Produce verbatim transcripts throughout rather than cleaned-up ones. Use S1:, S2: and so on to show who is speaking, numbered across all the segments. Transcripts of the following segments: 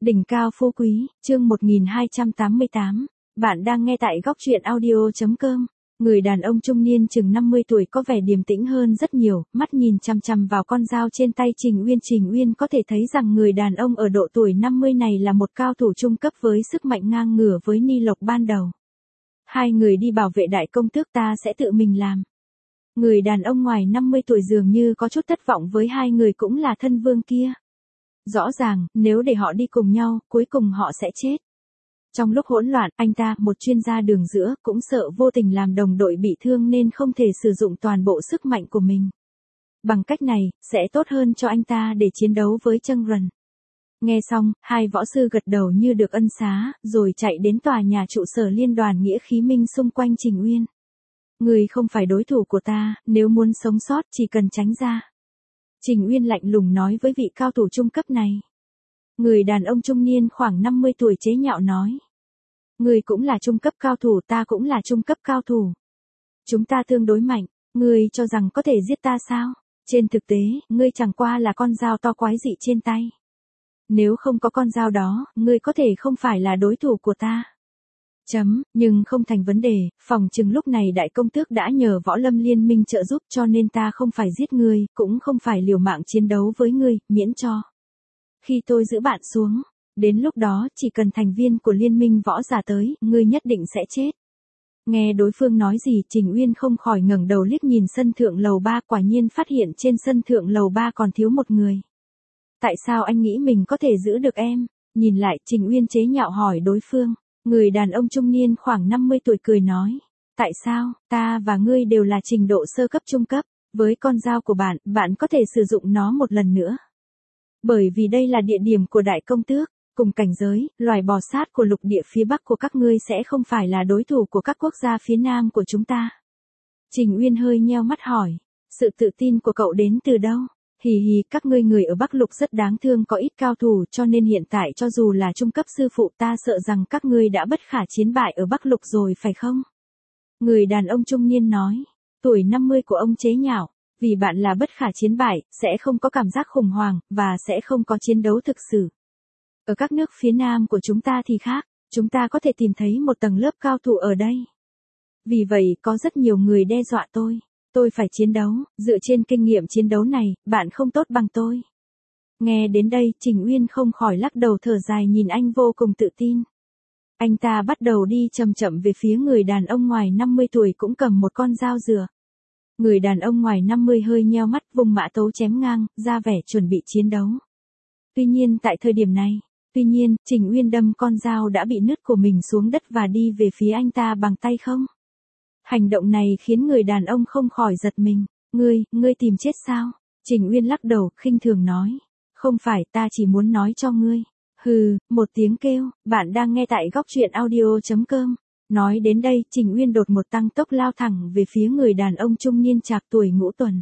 S1: Đỉnh cao phú quý, chương một nghìn hai trăm tám mươi tám. Bạn đang nghe tại góc truyện audio chấm com. Người đàn ông trung niên chừng năm mươi tuổi có vẻ điềm tĩnh hơn rất nhiều, mắt nhìn chằm chằm vào con dao trên tay Trình Uyên. Trình Uyên có thể thấy rằng người đàn ông ở độ tuổi năm mươi này là một cao thủ trung cấp với sức mạnh ngang ngửa với Ni Lộc ban đầu. Hai người đi bảo vệ đại công tước, ta sẽ tự mình làm. Người đàn ông ngoài năm mươi tuổi dường như có chút thất vọng với hai người cũng là thân vương kia. Rõ ràng, nếu để họ đi cùng nhau, cuối cùng họ sẽ chết. Trong lúc hỗn loạn, anh ta, một chuyên gia đường giữa, cũng sợ vô tình làm đồng đội bị thương nên không thể sử dụng toàn bộ sức mạnh của mình. Bằng cách này, sẽ tốt hơn cho anh ta để chiến đấu với Trân Rần. Nghe xong, hai võ sư gật đầu như được ân xá, rồi chạy đến tòa nhà trụ sở liên đoàn Nghĩa Khí Minh xung quanh Trình Uyên. Người không phải đối thủ của ta, nếu muốn sống sót chỉ cần tránh ra. Trình Uyên lạnh lùng nói với vị cao thủ trung cấp này. Người đàn ông trung niên khoảng năm mươi tuổi chế nhạo nói. Người cũng là trung cấp cao thủ, ta cũng là trung cấp cao thủ. Chúng ta tương đối mạnh, người cho rằng có thể giết ta sao? Trên thực tế, ngươi chẳng qua là con dao to quái dị trên tay. Nếu không có con dao đó, ngươi có thể không phải là đối thủ của ta. Chấm, nhưng không thành vấn đề, phòng chừng lúc này đại công tước đã nhờ võ lâm liên minh trợ giúp cho nên ta không phải giết ngươi, cũng không phải liều mạng chiến đấu với ngươi, miễn cho. Khi tôi giữ bạn xuống, đến lúc đó chỉ cần thành viên của liên minh võ giả tới, ngươi nhất định sẽ chết. Nghe đối phương nói gì, Trình Uyên không khỏi ngẩng đầu liếc nhìn sân thượng lầu ba, quả nhiên phát hiện trên sân thượng lầu ba còn thiếu một người. Tại sao anh nghĩ mình có thể giữ được em? Nhìn lại, Trình Uyên chế nhạo hỏi đối phương. Người đàn ông trung niên khoảng năm mươi tuổi cười nói. Tại sao, ta và ngươi đều là trình độ sơ cấp trung cấp, với con dao của bạn, bạn có thể sử dụng nó một lần nữa. Bởi vì đây là địa điểm của đại công tước, cùng cảnh giới, loài bò sát của lục địa phía bắc của các ngươi sẽ không phải là đối thủ của các quốc gia phía nam của chúng ta. Trình Uyên hơi nheo mắt hỏi, sự tự tin của cậu đến từ đâu? Hì hì, các ngươi người ở Bắc Lục rất đáng thương, có ít cao thủ, cho nên hiện tại cho dù là trung cấp sư phụ ta sợ rằng các ngươi đã bất khả chiến bại ở Bắc Lục rồi phải không? Người đàn ông trung niên nói, tuổi năm mươi của ông chế nhạo, vì bạn là bất khả chiến bại, sẽ không có cảm giác khủng hoảng, và sẽ không có chiến đấu thực sự. Ở các nước phía nam của chúng ta thì khác, chúng ta có thể tìm thấy một tầng lớp cao thủ ở đây. Vì vậy, có rất nhiều người đe dọa tôi. Tôi phải chiến đấu, dựa trên kinh nghiệm chiến đấu này, bạn không tốt bằng tôi. Nghe đến đây, Trình Uyên không khỏi lắc đầu thở dài, nhìn anh vô cùng tự tin. Anh ta bắt đầu đi chậm chậm về phía người đàn ông ngoài năm mươi tuổi cũng cầm một con dao dừa. Người đàn ông ngoài năm mươi hơi nheo mắt, vùng mã tấu chém ngang, ra vẻ chuẩn bị chiến đấu. Tuy nhiên tại thời điểm này, tuy nhiên, Trình Uyên đâm con dao đã bị nứt của mình xuống đất và đi về phía anh ta bằng tay không. Hành động này khiến người đàn ông không khỏi giật mình. Ngươi, ngươi tìm chết sao? Trình Uyên lắc đầu, khinh thường nói. Không phải, ta chỉ muốn nói cho ngươi. Hừ, một tiếng kêu, bạn đang nghe tại góc truyện audio chấm com. Nói đến đây, Trình Uyên đột một tăng tốc lao thẳng về phía người đàn ông trung niên trạc tuổi ngũ tuần.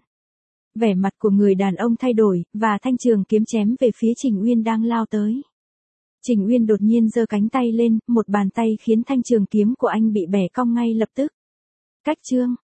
S1: Vẻ mặt của người đàn ông thay đổi, và thanh trường kiếm chém về phía Trình Uyên đang lao tới. Trình Uyên đột nhiên giơ cánh tay lên, một bàn tay khiến thanh trường kiếm của anh bị bẻ cong ngay lập tức. Cách chương,